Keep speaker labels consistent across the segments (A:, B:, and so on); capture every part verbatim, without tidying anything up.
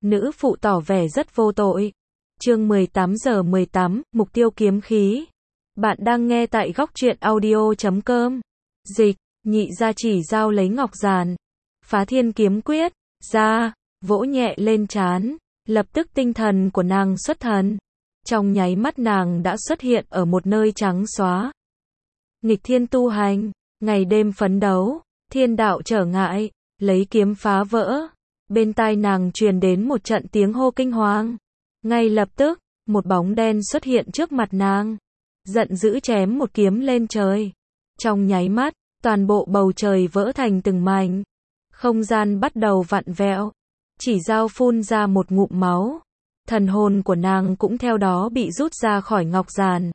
A: Nữ phụ tỏ vẻ rất vô tội. Chương mười tám giờ mười tám, mục tiêu kiếm khí. Bạn đang nghe tại góc truyện audio chấm com. Dịch, nhị gia chỉ dao lấy ngọc giàn. Phá thiên kiếm quyết, ra, vỗ nhẹ lên trán. Lập tức tinh thần của nàng xuất thần. Trong nháy mắt nàng đã xuất hiện ở một nơi trắng xóa. Nghịch thiên tu hành, ngày đêm phấn đấu, thiên đạo trở ngại, lấy kiếm phá vỡ. Bên tai nàng truyền đến một trận tiếng hô kinh hoàng. Ngay lập tức, một bóng đen xuất hiện trước mặt nàng. Giận dữ chém một kiếm lên trời. Trong nháy mắt, toàn bộ bầu trời vỡ thành từng mảnh. Không gian bắt đầu vặn vẹo. Chỉ dao phun ra một ngụm máu. Thần hồn của nàng cũng theo đó bị rút ra khỏi ngọc giàn.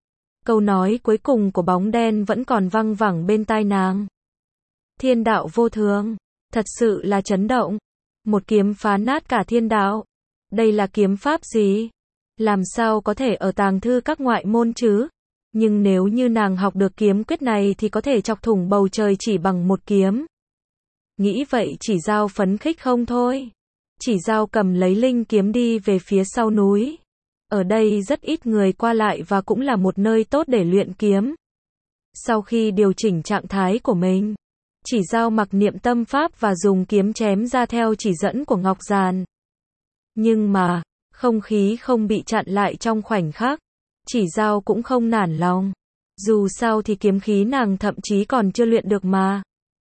A: Câu nói cuối cùng của bóng đen vẫn còn văng vẳng bên tai nàng. Thiên đạo vô thường, thật sự là chấn động. Một kiếm phá nát cả thiên đạo. Đây là kiếm pháp gì? Làm sao có thể ở tàng thư các ngoại môn chứ? Nhưng nếu như nàng học được kiếm quyết này thì có thể chọc thủng bầu trời chỉ bằng một kiếm. Nghĩ vậy chỉ dao phấn khích không thôi. Chỉ dao cầm lấy linh kiếm đi về phía sau núi. Ở đây rất ít người qua lại và cũng là một nơi tốt để luyện kiếm. Sau khi điều chỉnh trạng thái của mình, chỉ dao mặc niệm tâm pháp và dùng kiếm chém ra theo chỉ dẫn của ngọc giàn. Nhưng mà, không khí không bị chặn lại trong khoảnh khắc. Chỉ dao cũng không nản lòng. Dù sao thì kiếm khí nàng thậm chí còn chưa luyện được mà.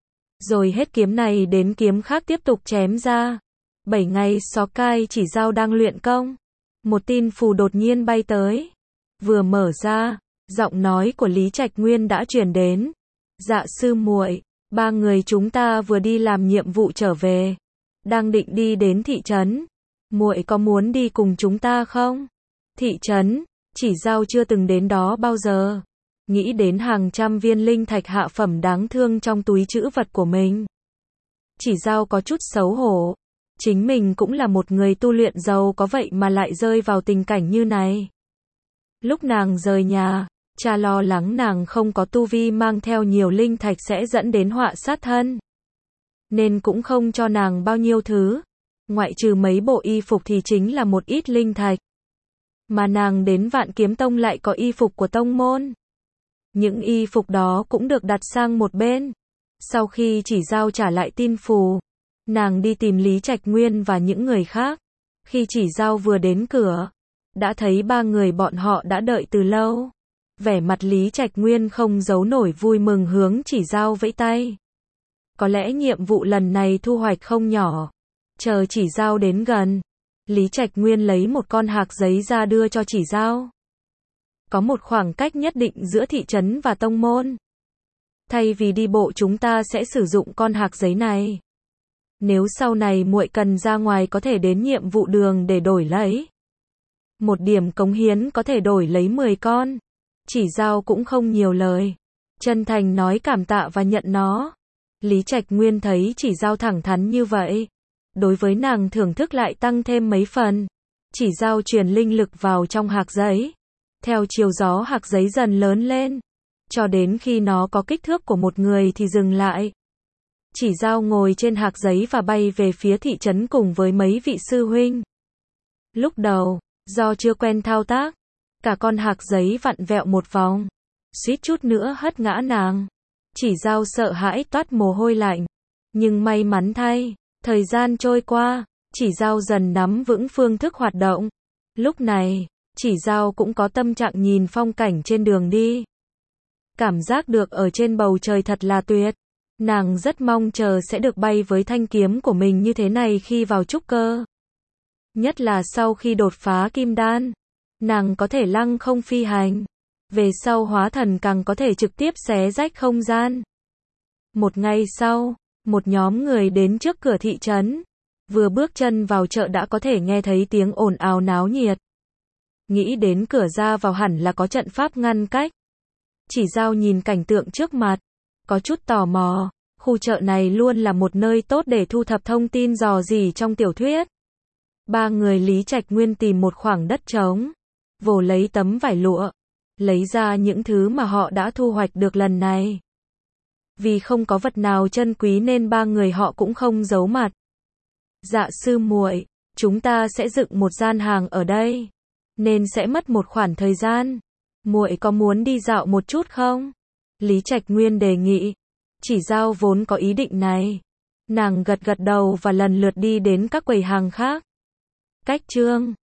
A: Rồi hết kiếm này đến kiếm khác tiếp tục chém ra. Bảy ngày xó cai chỉ dao đang luyện công. Một tin phù đột nhiên bay tới. Vừa mở ra, giọng nói của Lý Trạch Nguyên đã truyền đến. Dạ sư muội, ba người chúng ta vừa đi làm nhiệm vụ trở về. Đang định đi đến thị trấn. Muội có muốn đi cùng chúng ta không? Thị trấn, chỉ dao chưa từng đến đó bao giờ. Nghĩ đến hàng trăm viên linh thạch hạ phẩm đáng thương trong túi trữ vật của mình. Chỉ dao có chút xấu hổ. Chính mình cũng là một người tu luyện giàu có vậy mà lại rơi vào tình cảnh như này. Lúc nàng rời nhà, cha lo lắng nàng không có tu vi mang theo nhiều linh thạch sẽ dẫn đến họa sát thân. Nên cũng không cho nàng bao nhiêu thứ. Ngoại trừ mấy bộ y phục thì chính là một ít linh thạch. Mà nàng đến Vạn Kiếm Tông lại có y phục của tông môn. Những y phục đó cũng được đặt sang một bên. Sau khi chỉ dao trả lại tin phù, nàng đi tìm Lý Trạch Nguyên và những người khác. Khi chỉ dao vừa đến cửa, đã thấy ba người bọn họ đã đợi từ lâu. Vẻ mặt Lý Trạch Nguyên không giấu nổi vui mừng hướng chỉ dao vẫy tay. Có lẽ nhiệm vụ lần này thu hoạch không nhỏ. Chờ chỉ dao đến gần, Lý Trạch Nguyên lấy một con hạc giấy ra đưa cho chỉ dao. Có một khoảng cách nhất định giữa thị trấn và tông môn. Thay vì đi bộ chúng ta sẽ sử dụng con hạc giấy này. Nếu sau này muội cần ra ngoài có thể đến nhiệm vụ đường để đổi lấy. Một điểm cống hiến có thể đổi lấy mười con. Chỉ dao cũng không nhiều lời. Chân thành nói cảm tạ và nhận nó. Lý Trạch Nguyên thấy chỉ dao thẳng thắn như vậy. Đối với nàng thưởng thức lại tăng thêm mấy phần. Chỉ dao truyền linh lực vào trong hạc giấy. Theo chiều gió hạc giấy dần lớn lên. Cho đến khi nó có kích thước của một người thì dừng lại. Chỉ dao ngồi trên hạc giấy và bay về phía thị trấn cùng với mấy vị sư huynh. Lúc đầu, do chưa quen thao tác, cả con hạc giấy vặn vẹo một vòng. Suýt chút nữa hất ngã nàng. Chỉ dao sợ hãi toát mồ hôi lạnh. Nhưng may mắn thay, thời gian trôi qua, chỉ dao dần nắm vững phương thức hoạt động. Lúc này, chỉ dao cũng có tâm trạng nhìn phong cảnh trên đường đi. Cảm giác được ở trên bầu trời thật là tuyệt. Nàng rất mong chờ sẽ được bay với thanh kiếm của mình như thế này khi vào trúc cơ. Nhất là sau khi đột phá kim đan. Nàng có thể lăng không phi hành. Về sau hóa thần càng có thể trực tiếp xé rách không gian. Một ngày sau, một nhóm người đến trước cửa thị trấn. Vừa bước chân vào chợ đã có thể nghe thấy tiếng ồn ào náo nhiệt. Nghĩ đến cửa ra vào hẳn là có trận pháp ngăn cách. Chỉ dao nhìn cảnh tượng trước mặt. Có chút tò mò. Khu chợ này luôn là một nơi tốt để thu thập thông tin rò rỉ trong tiểu thuyết. Ba người Lý Trạch Nguyên tìm một khoảng đất trống. Vồ lấy tấm vải lụa. Lấy ra những thứ mà họ đã thu hoạch được lần này. Vì không có vật nào chân quý nên ba người họ cũng không giấu mặt. Dạ sư muội, Chúng ta sẽ dựng một gian hàng ở đây, nên sẽ mất một khoảng thời gian. Muội có muốn đi dạo một chút không? Lý Trạch Nguyên đề nghị. Chỉ Dao vốn có ý định này. Nàng gật gật đầu và lần lượt đi đến các quầy hàng khác. Cách chương